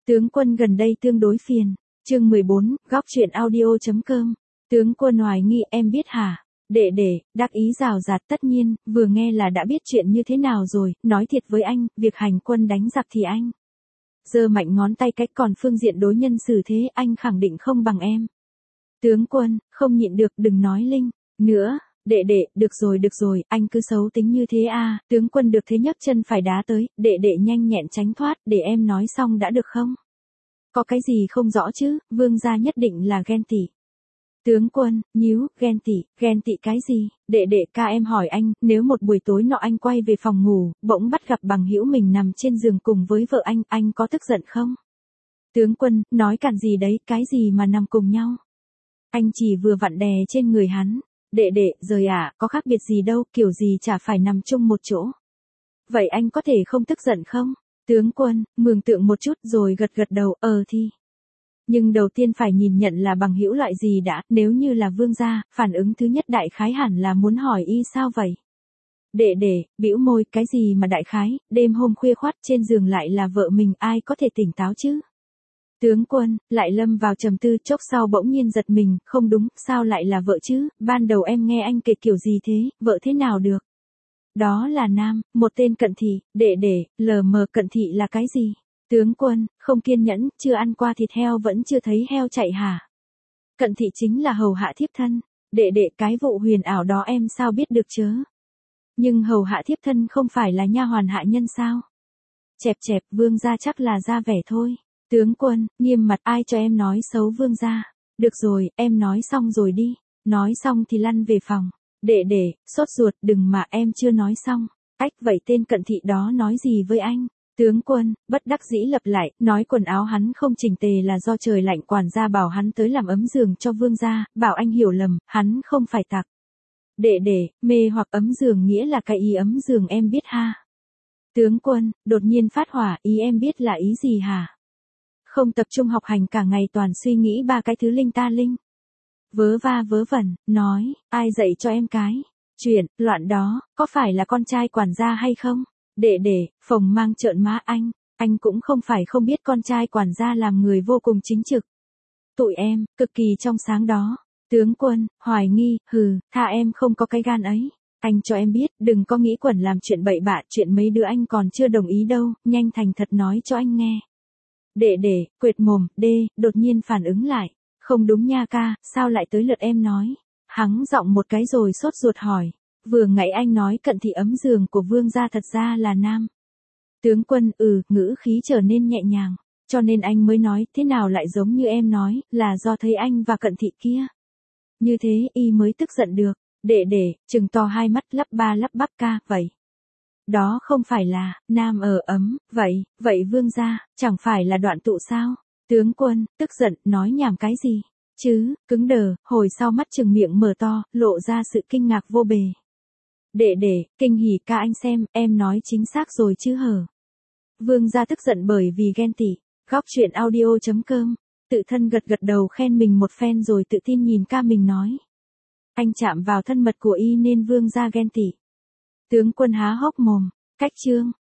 Tướng quân gần đây tương đối phiền. Chương 14, góc chuyện audio.com. Tướng quân hoài nghi em biết hả? Đệ, đắc ý rào rạt tất nhiên, vừa nghe là đã biết chuyện như thế nào rồi, nói thiệt với anh, việc hành quân đánh giặc thì anh giơ mạnh ngón tay cách, còn phương diện đối nhân xử thế anh khẳng định không bằng em. Tướng quân, không nhịn được, đừng nói linh nữa. Đệ, được rồi, anh cứ xấu tính như thế à? Tướng quân được thế nhấc chân phải đá tới, đệ nhanh nhẹn tránh thoát, để em nói xong đã được không? Có cái gì không rõ chứ, vương gia nhất định là ghen tị. Tướng quân, nhíu, ghen tị cái gì? Đệ ca em hỏi anh, nếu một buổi tối nọ anh quay về phòng ngủ, bỗng bắt gặp bằng hữu mình nằm trên giường cùng với vợ anh có tức giận không? Tướng quân, nói cản gì đấy, cái gì mà nằm cùng nhau? Anh chỉ vừa vặn đè trên người hắn. Đệ, rời à, có khác biệt gì đâu, kiểu gì chả phải nằm chung một chỗ. Vậy anh có thể không tức giận không? Tướng quân, mường tượng một chút rồi gật đầu, thì. Nhưng đầu tiên phải nhìn nhận là bằng hữu loại gì đã, nếu như là vương gia, phản ứng thứ nhất đại khái hẳn là muốn hỏi y sao vậy? Đệ, bĩu môi, cái gì mà đại khái, đêm hôm khuya khoắt trên giường lại là vợ mình, ai có thể tỉnh táo chứ? Tướng quân, lại lâm vào trầm tư, chốc sau bỗng nhiên giật mình, không đúng, sao lại là vợ chứ, ban đầu em nghe anh kể kiểu gì thế, vợ thế nào được? Đó là nam, một tên cận thị. Đệ, lờ mờ cận thị là cái gì? Tướng quân, không kiên nhẫn, chưa ăn qua thịt heo vẫn chưa thấy heo chạy hả? Cận thị chính là hầu hạ thiếp thân. Đệ, cái vụ huyền ảo đó em sao biết được chớ? Nhưng hầu hạ thiếp thân không phải là nha hoàn hạ nhân sao? Chẹp, vương gia chắc là ra vẻ thôi. Tướng quân, nghiêm mặt, ai cho em nói xấu vương gia? Được rồi, em nói xong rồi đi. Nói xong thì lăn về phòng. Đệ, sốt ruột, đừng mà em chưa nói xong. Ách, vậy tên cận thị đó nói gì với anh? Tướng quân, bất đắc dĩ lặp lại, nói quần áo hắn không chỉnh tề là do trời lạnh, quản gia bảo hắn tới làm ấm giường cho vương gia, bảo anh hiểu lầm, hắn không phải tặc. Đệ, mê hoặc ấm giường nghĩa là cái ý ấm giường em biết ha? Tướng quân, đột nhiên phát hỏa, ý em biết là ý gì hả? Không tập trung học hành cả ngày toàn suy nghĩ ba cái thứ linh ta linh. Vớ va vớ vẩn, nói, ai dạy cho em cái chuyện loạn đó, có phải là con trai quản gia hay không? Đệ, phồng mang trợn má anh cũng không phải không biết con trai quản gia làm người vô cùng chính trực. Tụi em, cực kỳ trong sáng đó. Tướng quân, hoài nghi, tha em không có cái gan ấy. Anh cho em biết, đừng có nghĩ quẩn làm chuyện bậy bạ, chuyện mấy đứa anh còn chưa đồng ý đâu, nhanh thành thật nói cho anh nghe. Đệ, quệt mồm, đột nhiên phản ứng lại. Không đúng nha ca, sao lại tới lượt em nói? Hắng giọng một cái rồi sốt ruột hỏi. Vừa nãy anh nói cận thị ấm giường của vương gia thật ra là nam. Tướng quân, ngữ khí trở nên nhẹ nhàng. Cho nên anh mới nói, thế nào lại giống như em nói, là do thấy anh và cận thị kia. Như thế, y mới tức giận được. Đệ, trừng to hai mắt lắp bắp ca, vậy. Đó không phải là, nam ở ấm, vậy vương gia, chẳng phải là đoạn tụ sao? Tướng quân, tức giận, nói nhảm cái gì? Chứ, cứng đờ, hồi sau mắt trừng miệng mở to, lộ ra sự kinh ngạc vô bề. Đệ, kinh hỉ ca anh xem, em nói chính xác rồi chứ hở? Vương gia tức giận bởi vì ghen tị. Góc chuyện audio.com. Tự thân gật đầu khen mình một phen rồi tự tin nhìn ca mình nói. Anh chạm vào thân mật của y nên vương gia ghen tị. Tướng quân há hốc mồm. Cách chương.